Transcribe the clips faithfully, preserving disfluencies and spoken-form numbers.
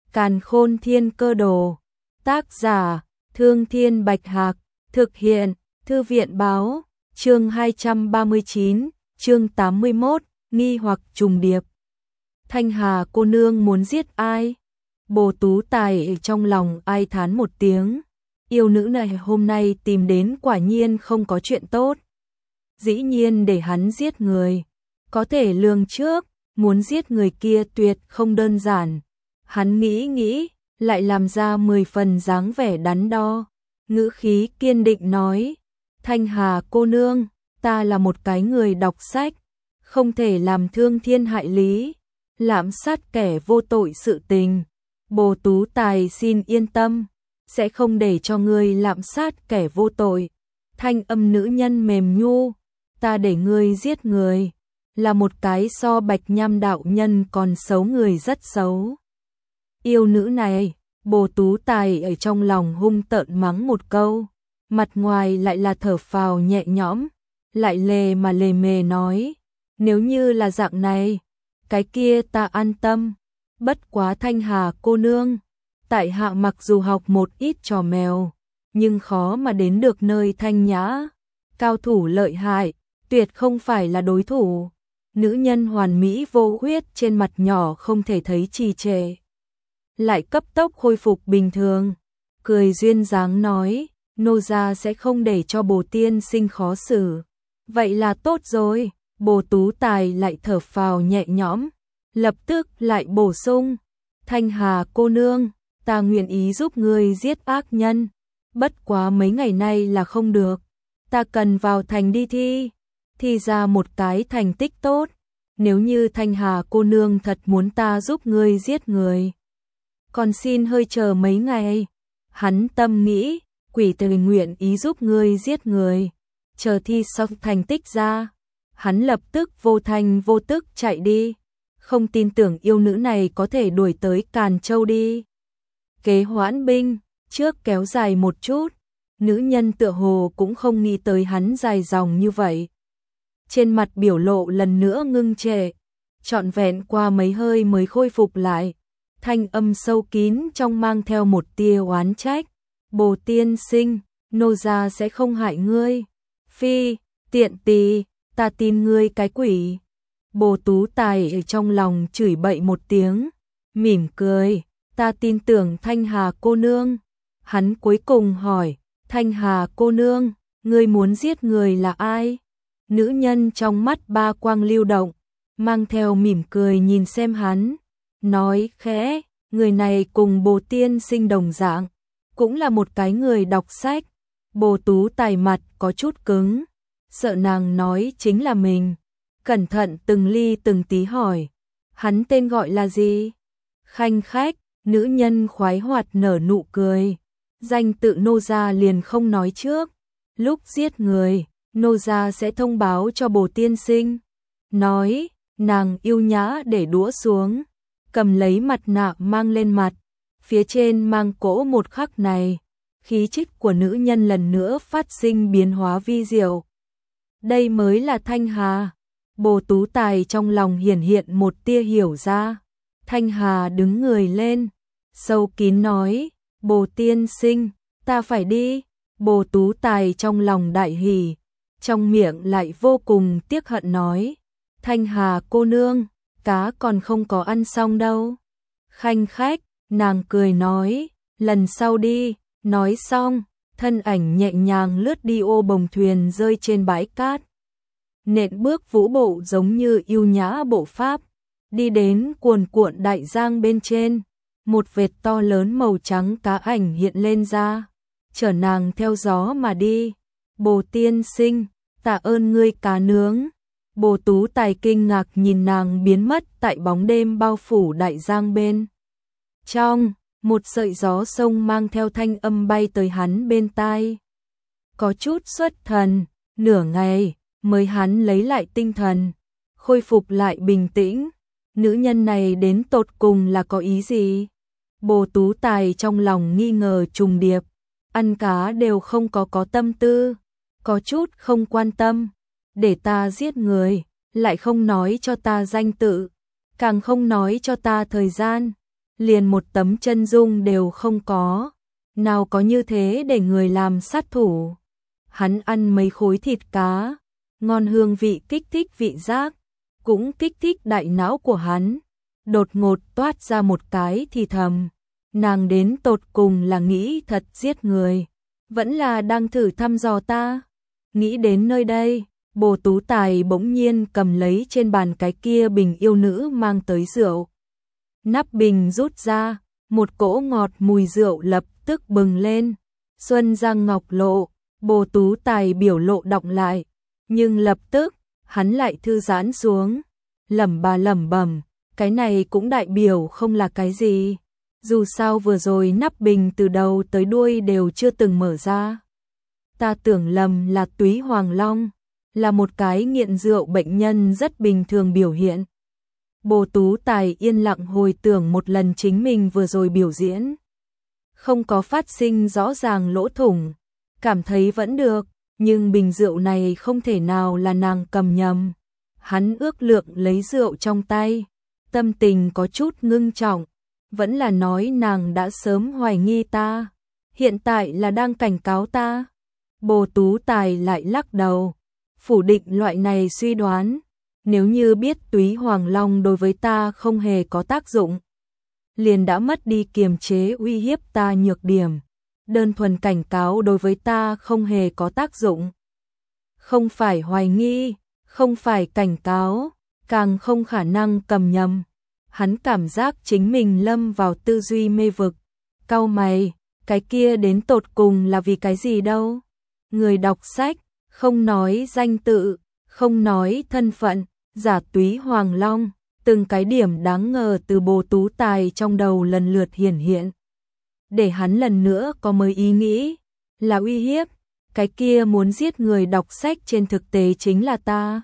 Càn Khôn Thiên Cơ Đồ. Tác giả: Thương Thiên Bạch Hạc. Thực hiện: Thư viện Báo. Chương hai trăm ba mươi chín, chương tám mươi mốt, nghi hoặc trùng điệp. Thanh Hà cô nương muốn giết ai? Bồ Tú Tài trong lòng ai thán một tiếng. Yêu nữ này hôm nay tìm đến quả nhiên không có chuyện tốt. Dĩ nhiên để hắn giết người. Có thể lường trước, muốn giết người kia tuyệt không đơn giản. Hắn nghĩ nghĩ, lại làm ra mười phần dáng vẻ đắn đo. Ngữ khí kiên định nói, Thanh Hà cô nương, ta là một cái người đọc sách, không thể làm thương thiên hại lý, lạm sát kẻ vô tội sự tình. Bồ Tú Tài xin yên tâm, sẽ không để cho ngươi lạm sát kẻ vô tội. Thanh âm nữ nhân mềm nhu, ta để ngươi giết người, là một cái so Bạch Nham đạo nhân còn xấu người rất xấu. Yêu nữ này, Bồ Tú Tài ở trong lòng hung tợn mắng một câu, mặt ngoài lại là thở phào nhẹ nhõm, lại lề mà lề mề nói, nếu như là dạng này, cái kia ta an tâm. Bất quá Thanh Hà cô nương, tại hạ mặc dù học một ít trò mèo, nhưng khó mà đến được nơi thanh nhã, cao thủ lợi hại, tuyệt không phải là đối thủ. Nữ nhân hoàn mỹ vô huyết trên mặt nhỏ không thể thấy trì trệ, lại cấp tốc khôi phục bình thường, cười duyên dáng nói, nô gia sẽ không để cho Bồ tiên sinh khó xử. Vậy là tốt rồi. Bồ Tú Tài lại thở phào nhẹ nhõm, lập tức lại bổ sung, Thanh Hà cô nương, ta nguyện ý giúp ngươi giết ác nhân, bất quá mấy ngày nay là không được, ta cần vào thành đi thi, thi ra một cái thành tích tốt, nếu như Thanh Hà cô nương thật muốn ta giúp ngươi giết người, còn xin hơi chờ mấy ngày. Hắn tâm nghĩ, quỷ tử nguyện ý giúp ngươi giết người, chờ thi xong thành tích ra, hắn lập tức vô thanh vô tức chạy đi, không tin tưởng yêu nữ này có thể đuổi tới Càn Châu đi. Kế hoãn binh, trước kéo dài một chút, nữ nhân tựa hồ cũng không nghĩ tới hắn dài dòng như vậy. Trên mặt biểu lộ lần nữa ngưng trệ, trọn vẹn qua mấy hơi mới khôi phục lại, thanh âm sâu kín trong mang theo một tia oán trách, Bồ tiên sinh, nô gia sẽ không hại ngươi. Phi, tiện tỳ, ta tin ngươi cái quỷ. Bồ Tú Tài ở trong lòng chửi bậy một tiếng, mỉm cười, ta tin tưởng Thanh Hà cô nương. Hắn cuối cùng hỏi, Thanh Hà cô nương, ngươi muốn giết người là ai? Nữ nhân trong mắt ba quang lưu động, mang theo mỉm cười nhìn xem hắn, nói khẽ, người này cùng Bồ tiên sinh đồng dạng, cũng là một cái người đọc sách. Bồ Tú Tài mặt có chút cứng, sợ nàng nói chính là mình, cẩn thận từng ly từng tí hỏi, hắn tên gọi là gì? Khanh khách, nữ nhân khoái hoạt nở nụ cười, danh tự nô gia liền không nói trước, lúc giết người, nô gia sẽ thông báo cho Bồ tiên sinh. Nói, nàng yêu nhã để đũa xuống, cầm lấy mặt nạ mang lên mặt, phía trên mang cỗ một khắc này, khí chất của nữ nhân lần nữa phát sinh biến hóa vi diệu. Đây mới là Thanh Hà. Bồ Tú Tài trong lòng hiển hiện một tia hiểu ra. Thanh Hà đứng người lên, sâu kín nói, Bồ tiên sinh, ta phải đi. Bồ Tú Tài trong lòng đại hỉ, trong miệng lại vô cùng tiếc hận nói, Thanh Hà cô nương, cá còn không có ăn xong đâu. Khanh khách, nàng cười nói, lần sau đi. Nói xong, thân ảnh nhẹ nhàng lướt đi, ô bồng thuyền rơi trên bãi cát. Nện bước vũ bộ giống như yêu nhã bộ pháp, đi đến cuồn cuộn đại giang bên trên, một vệt to lớn màu trắng cá ảnh hiện lên ra, chở nàng theo gió mà đi. Bồ tiên sinh, tạ ơn ngươi cá nướng. Bồ Tú Tài kinh ngạc nhìn nàng biến mất tại bóng đêm bao phủ đại giang bên trong. Một sợi gió sông mang theo thanh âm bay tới hắn bên tai. Có chút xuất thần, nửa ngày mới hắn lấy lại tinh thần, khôi phục lại bình tĩnh. Nữ nhân này đến tột cùng là có ý gì? Bồ Tú Tài trong lòng nghi ngờ trùng điệp, ăn cá đều không có có tâm tư, có chút không quan tâm, để ta giết người, lại không nói cho ta danh tự, càng không nói cho ta thời gian. liền một tấm chân dung đều không có, nào có như thế để người làm sát thủ. Hắn ăn mấy khối thịt cá, ngon hương vị kích thích vị giác, cũng kích thích đại não của hắn. Đột ngột toát ra một cái thì thầm, nàng đến tột cùng là nghĩ thật giết người, vẫn là đang thử thăm dò ta. Nghĩ đến nơi đây, Bồ Tú Tài bỗng nhiên cầm lấy trên bàn cái kia bình yêu nữ mang tới rượu. Nắp bình rút ra, một cỗ ngọt mùi rượu lập tức bừng lên. Xuân răng ngọc lộ, Bồ Tú Tài biểu lộ đọng lại, nhưng lập tức hắn lại thư giãn xuống, lẩm bà lẩm bẩm, cái này cũng đại biểu không là cái gì. Dù sao vừa rồi nắp bình từ đầu tới đuôi đều chưa từng mở ra. Ta tưởng lầm là túy hoàng long, là một cái nghiện rượu bệnh nhân rất bình thường biểu hiện. Bồ Tú Tài yên lặng hồi tưởng một lần chính mình vừa rồi biểu diễn. Không có phát sinh rõ ràng lỗ thủng, cảm thấy vẫn được, nhưng bình rượu này không thể nào là nàng cầm nhầm. Hắn ước lượng lấy rượu trong tay, tâm tình có chút ngưng trọng, vẫn là nói nàng đã sớm hoài nghi ta, hiện tại là đang cảnh cáo ta. Bồ Tú Tài lại lắc đầu, phủ định loại này suy đoán, nếu như biết túy hoàng long đối với ta không hề có tác dụng, liền đã mất đi kiềm chế uy hiếp ta nhược điểm, đơn thuần cảnh cáo đối với ta không hề có tác dụng. Không phải hoài nghi, không phải cảnh cáo, càng không khả năng cầm nhầm. Hắn cảm giác chính mình lâm vào tư duy mê vực, cau mày, cái kia đến tột cùng là vì cái gì đâu. Người đọc sách, không nói danh tự, không nói thân phận, giả túy hoàng long, từng cái điểm đáng ngờ từ Bồ Tú Tài trong đầu lần lượt hiển hiện. Để hắn lần nữa có mới ý nghĩ, là uy hiếp, cái kia muốn giết người đọc sách trên thực tế chính là ta.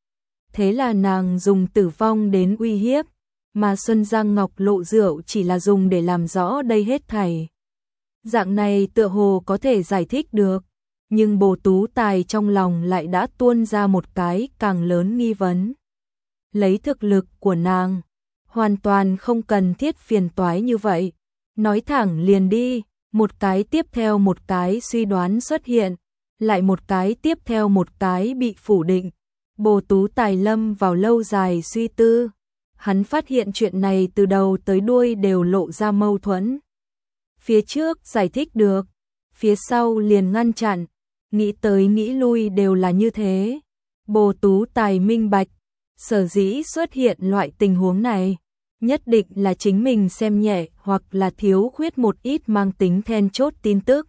Thế là nàng dùng tử vong đến uy hiếp, mà Xuân Giang Ngọc lộ rượu chỉ là dùng để làm rõ đây hết thảy. Dạng này tựa hồ có thể giải thích được, nhưng Bồ Tú Tài trong lòng lại đã tuôn ra một cái càng lớn nghi vấn. Lấy thực lực của nàng, hoàn toàn không cần thiết phiền toái như vậy. Nói thẳng liền đi, một cái tiếp theo một cái suy đoán xuất hiện, lại một cái tiếp theo một cái bị phủ định. Bồ Tú Tài lâm vào lâu dài suy tư. Hắn phát hiện chuyện này từ đầu tới đuôi đều lộ ra mâu thuẫn. Phía trước giải thích được, phía sau liền ngăn chặn, nghĩ tới nghĩ lui đều là như thế. Bồ Tú Tài minh bạch, sở dĩ xuất hiện loại tình huống này, nhất định là chính mình xem nhẹ hoặc là thiếu khuyết một ít mang tính then chốt tin tức.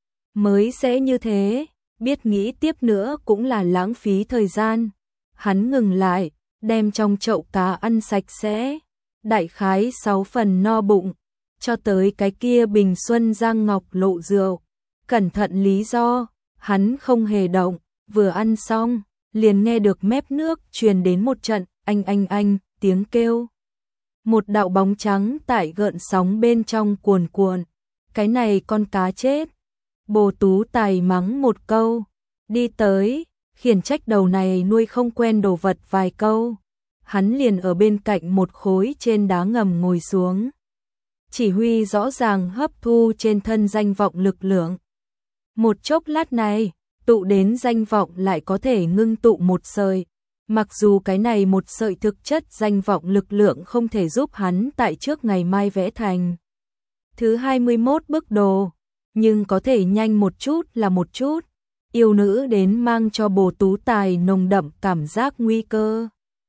Mới sẽ như thế, biết nghĩ tiếp nữa cũng là lãng phí thời gian. Hắn ngừng lại, đem trong chậu cá ăn sạch sẽ, đại khái sáu phần no bụng, cho tới cái kia bình Xuân Giang Ngọc lộ rượu. Cẩn thận lý do, hắn không hề động, vừa ăn xong, liền nghe được mép nước truyền đến một trận anh anh anh tiếng kêu. Một đạo bóng trắng tại gợn sóng bên trong cuồn cuộn. Cái này con cá chết. Bồ Tú Tài mắng một câu, đi tới, khiển trách đầu này nuôi không quen đồ vật vài câu. Hắn liền ở bên cạnh một khối trên đá ngầm ngồi xuống. Chỉ huy rõ ràng hấp thu trên thân danh vọng lực lượng. Một chốc lát này, tụ đến danh vọng lại có thể ngưng tụ một sợi. Mặc dù cái này một sợi thực chất danh vọng lực lượng không thể giúp hắn tại trước ngày mai vẽ thành thứ hai mươi mốt bức đồ, nhưng có thể nhanh một chút là một chút. Yêu nữ đến mang cho Bồ Tú Tài nồng đậm cảm giác nguy cơ.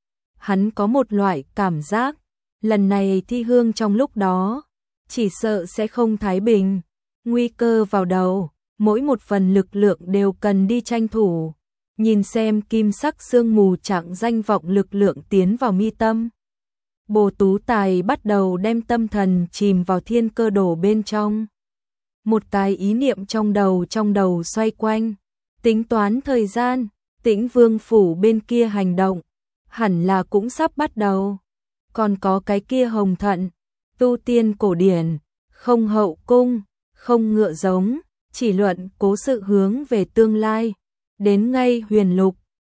Hắn có một loại cảm giác, lần này thi hương trong lúc đó, chỉ sợ sẽ không thái bình. Nguy cơ vào đầu, mỗi một phần lực lượng đều cần đi tranh thủ. Nhìn xem kim sắc sương mù trạng danh vọng lực lượng tiến vào mi tâm. Bồ Tú Tài bắt đầu đem tâm thần chìm vào thiên cơ đồ bên trong. Một cái ý niệm trong đầu trong đầu xoay quanh, tính toán thời gian, Tĩnh Vương phủ bên kia hành động, hẳn là cũng sắp bắt đầu. Còn có cái kia hồng thận, tu tiên cổ điển, không hậu cung, không ngựa giống, chỉ luận cố sự hướng về tương lai. Đến ngay huyền lục,